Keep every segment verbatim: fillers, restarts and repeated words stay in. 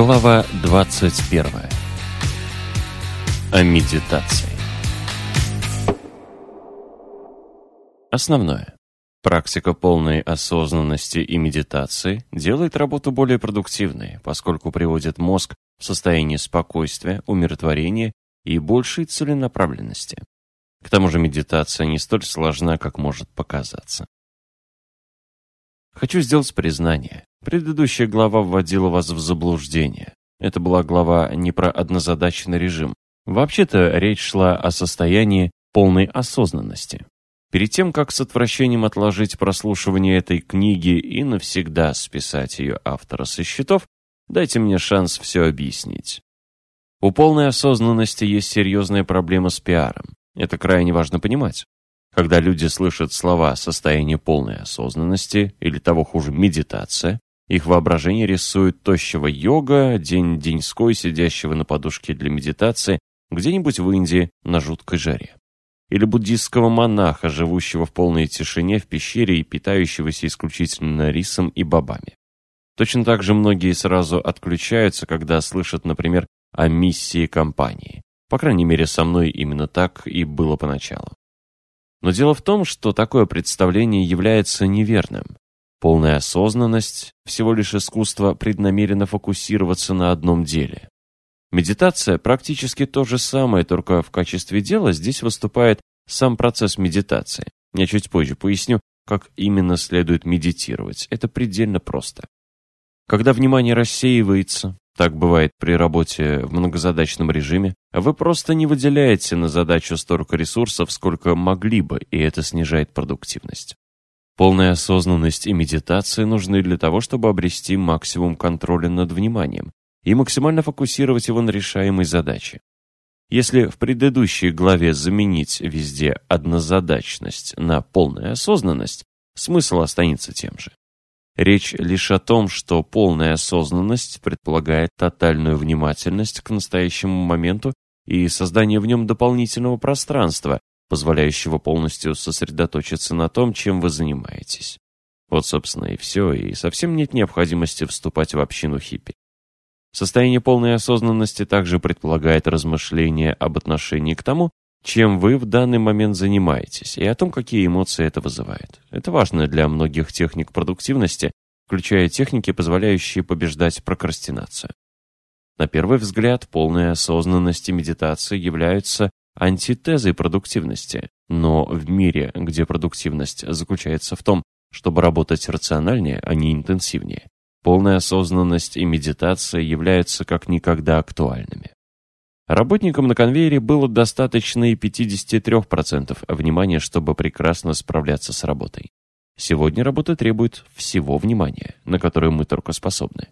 Глава двадцать первая. О медитации. Основное. Практика полной осознанности и медитации делает работу более продуктивной, поскольку приводит мозг в состояние спокойствия, умиротворения и большей целенаправленности. К тому же медитация не столь сложна, как может показаться. Хочу сделать признание. Предыдущая глава вводила вас в заблуждение. Это была глава не про однозадачный режим. Вообще-то речь шла о состоянии полной осознанности. Перед тем, как с отвращением отложить прослушивание этой книги и навсегда списать ее автора со счетов, дайте мне шанс все объяснить. У полной осознанности есть серьезная проблема с пиаром. Это крайне важно понимать. Когда люди слышат слова «состояние полной осознанности» или того хуже «медитация», их воображение рисует тощего йога, день-деньской, сидящего на подушке для медитации, где-нибудь в Индии на жуткой жаре. Или буддистского монаха, живущего в полной тишине в пещере и питающегося исключительно рисом и бобами. Точно так же многие сразу отключаются, когда слышат, например, о миссии компании. По крайней мере, со мной именно так и было поначалу. Но дело в том, что такое представление является неверным. Полная осознанность – всего лишь искусство преднамеренно фокусироваться на одном деле. Медитация – практически то же самое, только в качестве дела здесь выступает сам процесс медитации. Я чуть позже поясню, как именно следует медитировать. Это предельно просто. Когда внимание рассеивается, так бывает при работе в многозадачном режиме, вы просто не выделяете на задачу столько ресурсов, сколько могли бы, и это снижает продуктивность. Полная осознанность и медитация нужны для того, чтобы обрести максимум контроля над вниманием и максимально фокусировать его на решаемой задаче. Если в предыдущей главе заменить везде однозадачность на полную осознанность, смысл останется тем же. Речь лишь о том, что полная осознанность предполагает тотальную внимательность к настоящему моменту и создание в нем дополнительного пространства, позволяющего полностью сосредоточиться на том, чем вы занимаетесь. Вот, собственно, и все, и совсем нет необходимости вступать в общину хиппи. Состояние полной осознанности также предполагает размышления об отношении к тому, чем вы в данный момент занимаетесь, и о том, какие эмоции это вызывает. Это важно для многих техник продуктивности, включая техники, позволяющие побеждать прокрастинацию. На первый взгляд, полная осознанность и медитация являются антитезой продуктивности, но в мире, где продуктивность заключается в том, чтобы работать рациональнее, а не интенсивнее, полная осознанность и медитация являются как никогда актуальными. Работникам на конвейере было достаточно и пятьдесят три процента внимания, чтобы прекрасно справляться с работой. Сегодня работа требует всего внимания, на которое мы только способны.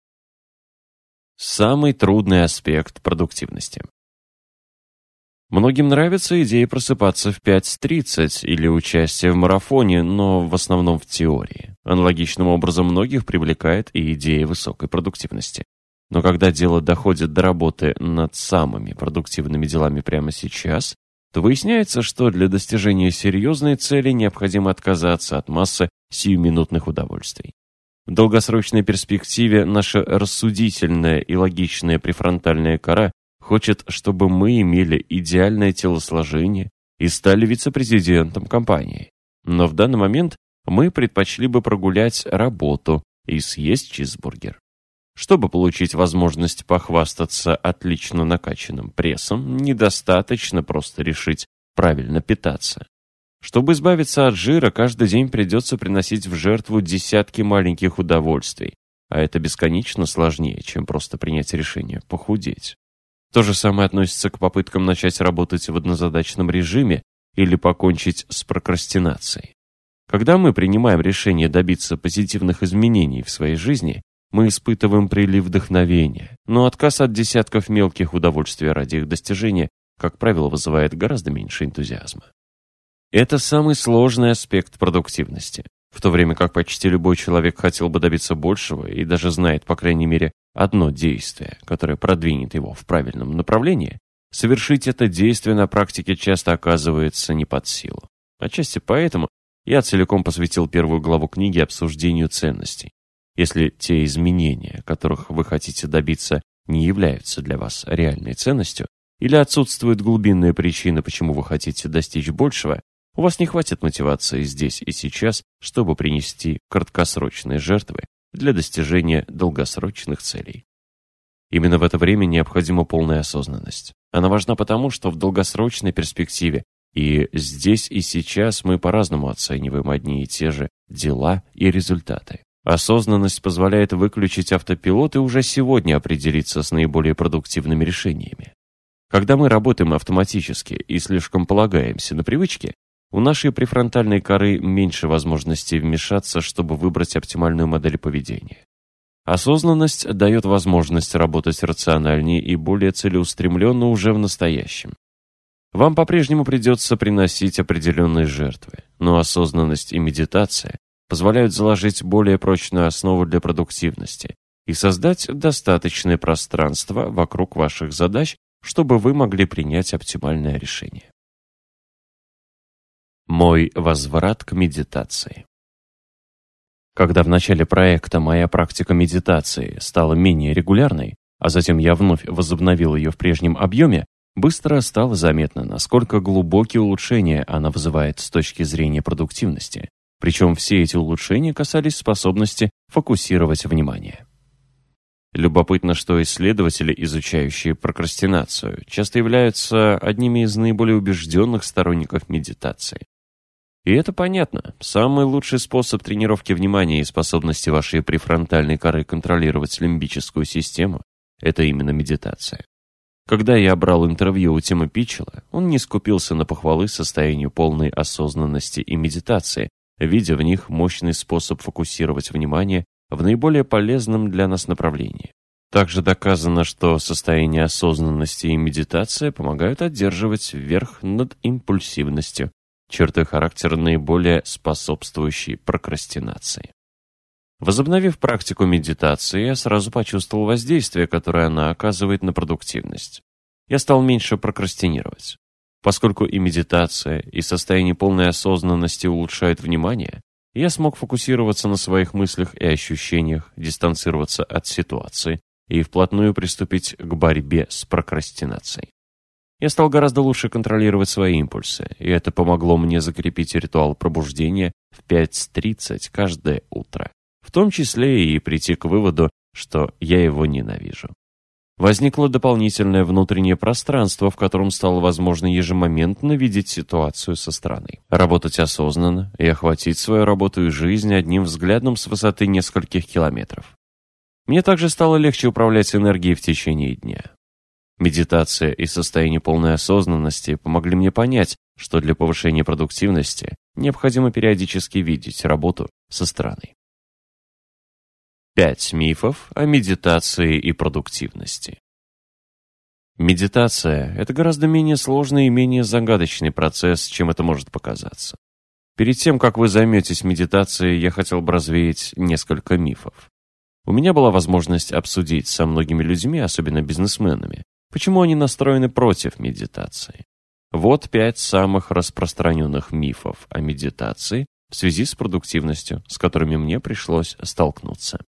Самый трудный аспект продуктивности. Многим нравится идея просыпаться в пять тридцать или участие в марафоне, но в основном в теории. Аналогичным образом многих привлекает и идея высокой продуктивности. Но когда дело доходит до работы над самыми продуктивными делами прямо сейчас, то выясняется, что для достижения серьезной цели необходимо отказаться от массы сиюминутных удовольствий. В долгосрочной перспективе наша рассудительная и логичная префронтальная кора хочет, чтобы мы имели идеальное телосложение и стали вице-президентом компании. Но в данный момент мы предпочли бы прогулять работу и съесть чизбургер. Чтобы получить возможность похвастаться отлично накачанным прессом, недостаточно просто решить правильно питаться. Чтобы избавиться от жира, каждый день придется приносить в жертву десятки маленьких удовольствий, а это бесконечно сложнее, чем просто принять решение похудеть. То же самое относится к попыткам начать работать в однозадачном режиме или покончить с прокрастинацией. Когда мы принимаем решение добиться позитивных изменений в своей жизни, мы испытываем прилив вдохновения, но отказ от десятков мелких удовольствий ради их достижения, как правило, вызывает гораздо меньше энтузиазма. Это самый сложный аспект продуктивности. В то время как почти любой человек хотел бы добиться большего и даже знает, по крайней мере, одно действие, которое продвинет его в правильном направлении, совершить это действие на практике часто оказывается не под силу. Отчасти поэтому я целиком посвятил первую главу книги обсуждению ценностей. Если те изменения, которых вы хотите добиться, не являются для вас реальной ценностью, или отсутствуют глубинные причины, почему вы хотите достичь большего, у вас не хватит мотивации здесь и сейчас, чтобы принести краткосрочные жертвы для достижения долгосрочных целей. Именно в это время необходима полная осознанность. Она важна потому, что в долгосрочной перспективе и здесь и сейчас мы по-разному оцениваем одни и те же дела и результаты. Осознанность позволяет выключить автопилот и уже сегодня определиться с наиболее продуктивными решениями. Когда мы работаем автоматически и слишком полагаемся на привычки, у нашей префронтальной коры меньше возможностей вмешаться, чтобы выбрать оптимальную модель поведения. Осознанность дает возможность работать рациональнее и более целеустремленно уже в настоящем. Вам по-прежнему придется приносить определенные жертвы, но осознанность и медитация позволяют заложить более прочную основу для продуктивности и создать достаточное пространство вокруг ваших задач, чтобы вы могли принять оптимальное решение. Мой возврат к медитации. Когда в начале проекта моя практика медитации стала менее регулярной, а затем я вновь возобновил ее в прежнем объеме, быстро стало заметно, насколько глубокие улучшения она вызывает с точки зрения продуктивности. Причем все эти улучшения касались способности фокусировать внимание. Любопытно, что исследователи, изучающие прокрастинацию, часто являются одними из наиболее убежденных сторонников медитации. И это понятно. Самый лучший способ тренировки внимания и способности вашей префронтальной коры контролировать лимбическую систему – это именно медитация. Когда я брал интервью у Тима Питчелла, он не скупился на похвалы состоянию полной осознанности и медитации, видя в них мощный способ фокусировать внимание в наиболее полезном для нас направлении. Также доказано, что состояние осознанности и медитация помогают одерживать верх над импульсивностью, черты характера, наиболее способствующие прокрастинации. Возобновив практику медитации, я сразу почувствовал воздействие, которое она оказывает на продуктивность. Я стал меньше прокрастинировать. Поскольку и медитация, и состояние полной осознанности улучшают внимание, я смог фокусироваться на своих мыслях и ощущениях, дистанцироваться от ситуации и вплотную приступить к борьбе с прокрастинацией. Я стал гораздо лучше контролировать свои импульсы, и это помогло мне закрепить ритуал пробуждения в пять тридцать каждое утро, в том числе и прийти к выводу, что я его ненавижу. Возникло дополнительное внутреннее пространство, в котором стало возможно ежемоментно видеть ситуацию со стороны, работать осознанно и охватить свою работу и жизнь одним взглядом с высоты нескольких километров. Мне также стало легче управлять энергией в течение дня. Медитация и состояние полной осознанности помогли мне понять, что для повышения продуктивности необходимо периодически видеть работу со стороны. Пять мифов о медитации и продуктивности. Медитация – это гораздо менее сложный и менее загадочный процесс, чем это может показаться. Перед тем, как вы займетесь медитацией, я хотел бы развеять несколько мифов. У меня была возможность обсудить со многими людьми, особенно бизнесменами, почему они настроены против медитации. Вот пять самых распространенных мифов о медитации в связи с продуктивностью, с которыми мне пришлось столкнуться.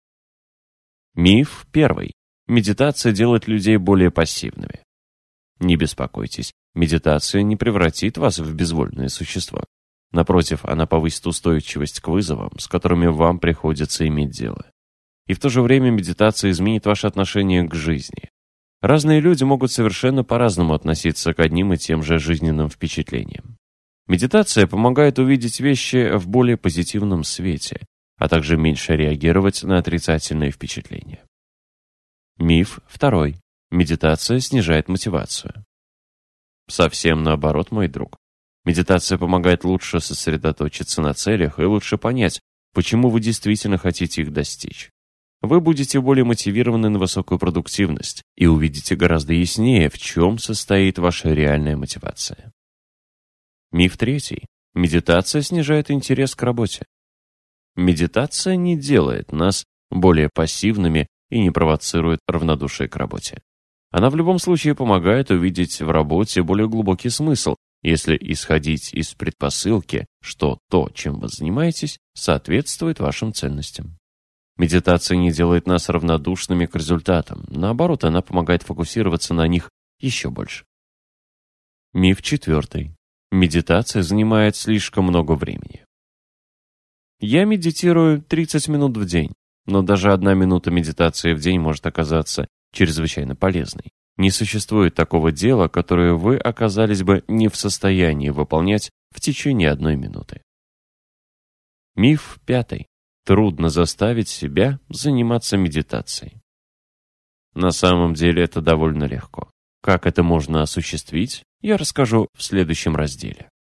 Миф первый. Медитация делает людей более пассивными. Не беспокойтесь, медитация не превратит вас в безвольное существо. Напротив, она повысит устойчивость к вызовам, с которыми вам приходится иметь дело. И в то же время медитация изменит ваше отношение к жизни. Разные люди могут совершенно по-разному относиться к одним и тем же жизненным впечатлениям. Медитация помогает увидеть вещи в более позитивном свете, а также меньше реагировать на отрицательные впечатления. Миф второй. Медитация снижает мотивацию. Совсем наоборот, мой друг. Медитация помогает лучше сосредоточиться на целях и лучше понять, почему вы действительно хотите их достичь. Вы будете более мотивированы на высокую продуктивность и увидите гораздо яснее, в чем состоит ваша реальная мотивация. Миф третий. Медитация снижает интерес к работе. Медитация не делает нас более пассивными и не провоцирует равнодушие к работе. Она в любом случае помогает увидеть в работе более глубокий смысл, если исходить из предпосылки, что то, чем вы занимаетесь, соответствует вашим ценностям. Медитация не делает нас равнодушными к результатам. Наоборот, она помогает фокусироваться на них еще больше. Миф четвертый. Медитация занимает слишком много времени. Я медитирую тридцать минут в день, но даже одна минута медитации в день может оказаться чрезвычайно полезной. Не существует такого дела, которое вы оказались бы не в состоянии выполнять в течение одной минуты. Миф пятый. Трудно заставить себя заниматься медитацией. На самом деле это довольно легко. Как это можно осуществить, я расскажу в следующем разделе.